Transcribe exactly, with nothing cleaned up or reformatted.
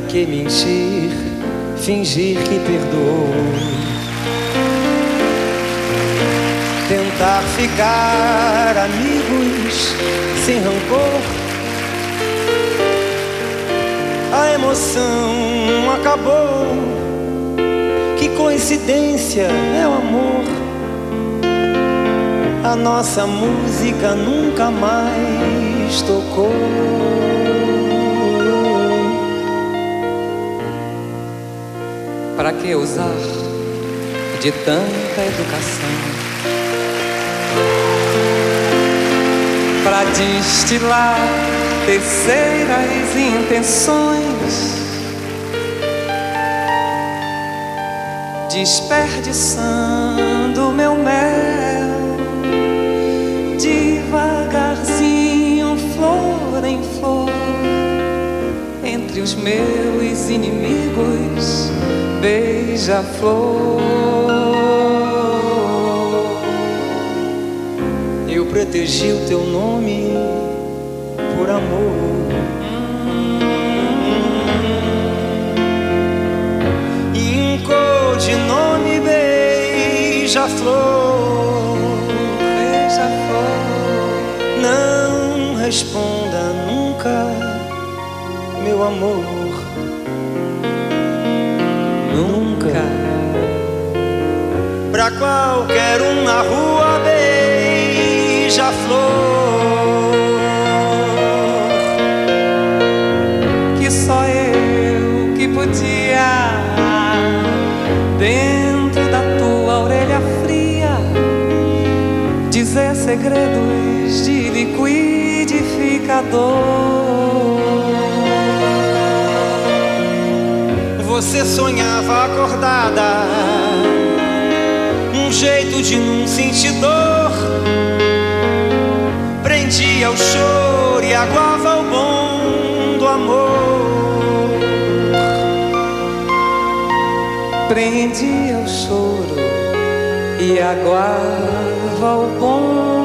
que mentir, fingir que perdoou? Tentar ficar amigos sem rancor. A emoção acabou. Que coincidência é o amor. A nossa música nunca mais tocou. Para que usar de tanta educação? Para destilar terceiras intenções, desperdiçando meu mel, devagarzinho, flor em flor, entre os meus inimigos, beija-flor. Eu protegi o teu nome por amor. E um codinome beija-flor. Beija-flor. Não responda nunca, meu amor. Nunca. Pra qualquer um na rua beija-flor. Que só eu que podia, dentro da tua orelha fria, dizer segredos de liquidificador. Você sonhava acordada, um jeito de não sentir dor. Prendia o choro e aguava o bom do amor. Prendia o choro e aguava o bom